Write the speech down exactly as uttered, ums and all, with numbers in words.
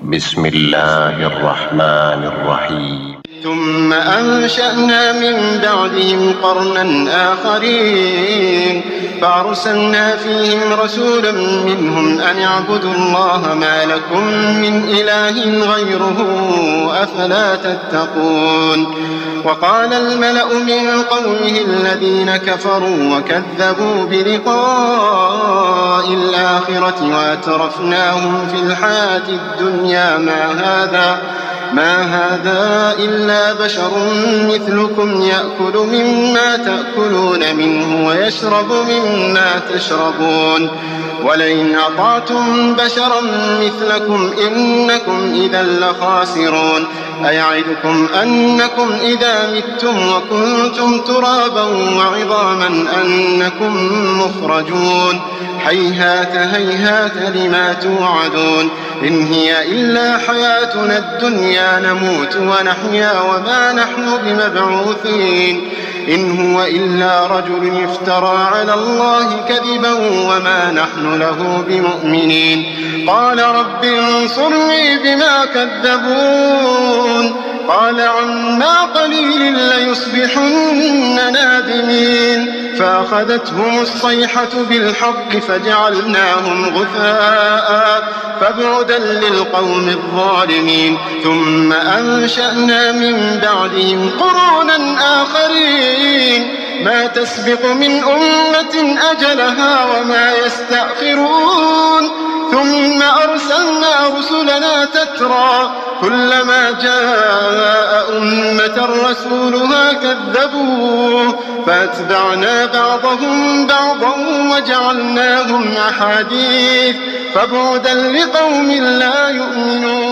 بسم الله الرحمن الرحيم. ثم أنشأنا من بعدهم قرنا آخرين فأرسلنا فيهم رسولا منهم أن اعبدوا الله ما لكم من إله غيره أفلا تتقون. وقال الملأ من قومه الذين كفروا وكذبوا بلقاء الآخرة وأترفناهم في الحياة الدنيا ما هذا ما هذا إلا بشر مثلكم يأكل مما تأكلون منه ويشرب مما تشربون ولئن أطعتم بشرا مثلكم إنكم إذا لخاسرون. أيعدكم أنكم إذا متم وكنتم ترابا وعظاما أنكم مخرجون. هيهات هيهات لما توعدون. إن هي إلا حياتنا الدنيا نموت ونحيا وما نحن بمبعوثين. إن هو إلا رجل افترى على الله كذبا وما نحن له بمؤمنين. قال رب انصرني بما كذبون. قال عما قليل ليصبحن نادمين. فأخذتهم الصيحة بالحق فجعلناهم غثاء فبعدا للقوم الظالمين. ثم أنشأنا من بعدهم قرونا آخرين ما تسبق من أمة أجلها وما يستأخرون. ثم أرسلنا رسلنا تترى كلما جاء أمة رسولها كذبوه فأتبعنا بعضهم بعضا وجعلناهم أحاديث فبعدا لقوم لا يؤمنون.